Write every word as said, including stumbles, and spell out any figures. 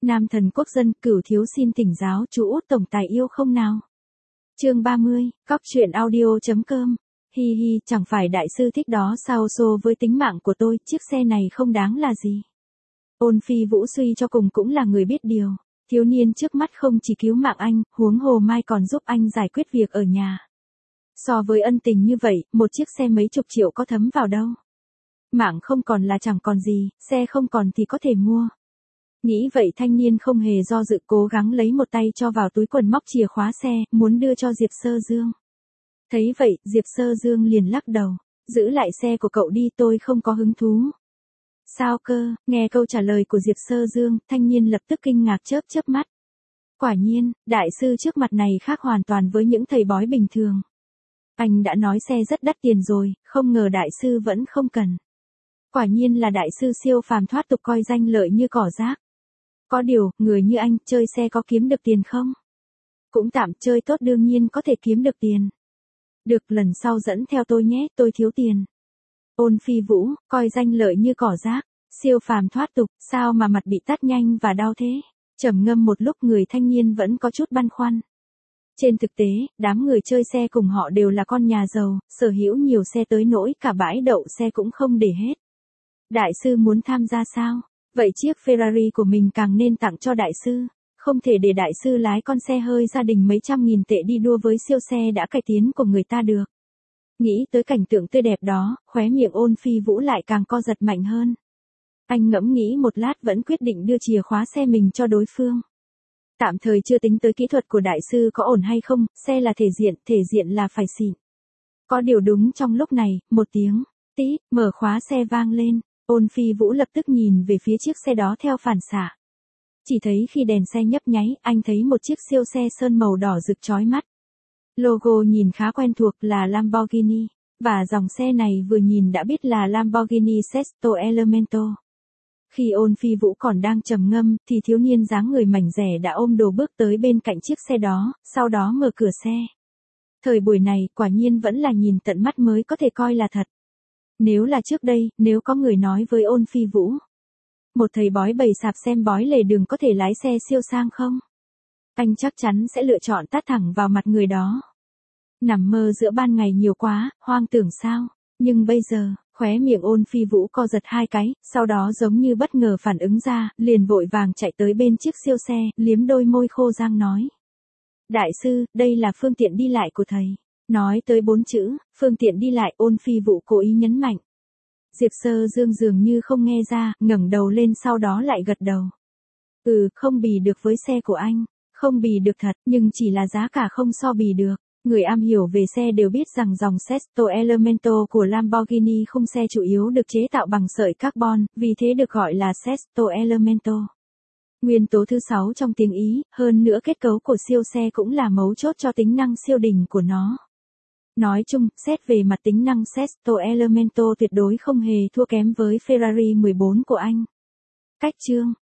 Nam thần quốc dân, Cửu thiếu xin thỉnh giáo chú út tổng tài yêu không nào. Chương ba mươi, cóc truyện audio.com. Hi hi, chẳng phải đại sư thích đó sao xô với tính mạng của tôi, chiếc xe này không đáng là gì. Ôn Phi Vũ suy cho cùng cũng là người biết điều. Thiếu niên trước mắt không chỉ cứu mạng anh, huống hồ mai còn giúp anh giải quyết việc ở nhà. So với ân tình như vậy, một chiếc xe mấy chục triệu có thấm vào đâu. Mạng không còn là chẳng còn gì, xe không còn thì có thể mua. Nghĩ vậy thanh niên không hề do dự, cố gắng lấy một tay cho vào túi quần móc chìa khóa xe, muốn đưa cho Diệp Sơ Dương. Thấy vậy, Diệp Sơ Dương liền lắc đầu. Giữ lại xe của cậu đi, tôi không có hứng thú. Sao cơ? Nghe câu trả lời của Diệp Sơ Dương, thanh niên lập tức kinh ngạc chớp chớp mắt. Quả nhiên, đại sư trước mặt này khác hoàn toàn với những thầy bói bình thường. Anh đã nói xe rất đắt tiền rồi, không ngờ đại sư vẫn không cần. Quả nhiên là đại sư siêu phàm thoát tục, coi danh lợi như cỏ rác. Có điều, người như anh, chơi xe có kiếm được tiền không? Cũng tạm, chơi tốt đương nhiên có thể kiếm được tiền. Được, lần sau dẫn theo tôi nhé, tôi thiếu tiền. Ôn Phi Vũ, coi danh lợi như cỏ rác, siêu phàm thoát tục, sao mà mặt bị tát nhanh và đau thế? Trầm ngâm một lúc, người thanh niên vẫn có chút băn khoăn. Trên thực tế, đám người chơi xe cùng họ đều là con nhà giàu, sở hữu nhiều xe tới nỗi cả bãi đậu xe cũng không để hết. Đại sư muốn tham gia sao? Vậy chiếc Ferrari của mình càng nên tặng cho đại sư. Không thể để đại sư lái con xe hơi gia đình mấy trăm nghìn tệ đi đua với siêu xe đã cải tiến của người ta được. Nghĩ tới cảnh tượng tươi đẹp đó, khóe miệng Ôn Phi Vũ lại càng co giật mạnh hơn. Anh ngẫm nghĩ một lát vẫn quyết định đưa chìa khóa xe mình cho đối phương. Tạm thời chưa tính tới kỹ thuật của đại sư có ổn hay không, xe là thể diện, thể diện là phải xịn. Có điều đúng trong lúc này, một tiếng, tí, mở khóa xe vang lên. Ôn Phi Vũ lập tức nhìn về phía chiếc xe đó theo phản xạ. Chỉ thấy khi đèn xe nhấp nháy, anh thấy một chiếc siêu xe sơn màu đỏ rực chói mắt. Logo nhìn khá quen thuộc, là Lamborghini, và dòng xe này vừa nhìn đã biết là Lamborghini Sesto Elemento. Khi Ôn Phi Vũ còn đang trầm ngâm, thì thiếu niên dáng người mảnh dẻ đã ôm đồ bước tới bên cạnh chiếc xe đó, sau đó mở cửa xe. Thời buổi này, quả nhiên vẫn là nhìn tận mắt mới có thể coi là thật. Nếu là trước đây, nếu có người nói với Ôn Phi Vũ, một thầy bói bày sạp xem bói lề đường có thể lái xe siêu sang không? Anh chắc chắn sẽ lựa chọn tát thẳng vào mặt người đó. Nằm mơ giữa ban ngày nhiều quá, hoang tưởng sao? Nhưng bây giờ, khóe miệng Ôn Phi Vũ co giật hai cái, sau đó giống như bất ngờ phản ứng ra, liền vội vàng chạy tới bên chiếc siêu xe, liếm đôi môi khô răng nói. Đại sư, đây là phương tiện đi lại của thầy. Nói tới bốn chữ, phương tiện đi lại, Ôn Phi Vũ cố ý nhấn mạnh. Diệp Sơ Dương dường như không nghe ra, ngẩng đầu lên sau đó lại gật đầu. Ừ, không bì được với xe của anh. Không bì được thật, nhưng chỉ là giá cả không so bì được. Người am hiểu về xe đều biết rằng dòng Sesto Elemento của Lamborghini khung xe chủ yếu được chế tạo bằng sợi carbon, vì thế được gọi là Sesto Elemento. Nguyên tố thứ sáu trong tiếng Ý, hơn nữa kết cấu của siêu xe cũng là mấu chốt cho tính năng siêu đỉnh của nó. Nói chung, xét về mặt tính năng Sesto Elemento tuyệt đối không hề thua kém với Ferrari mười bốn của anh. Cách chương,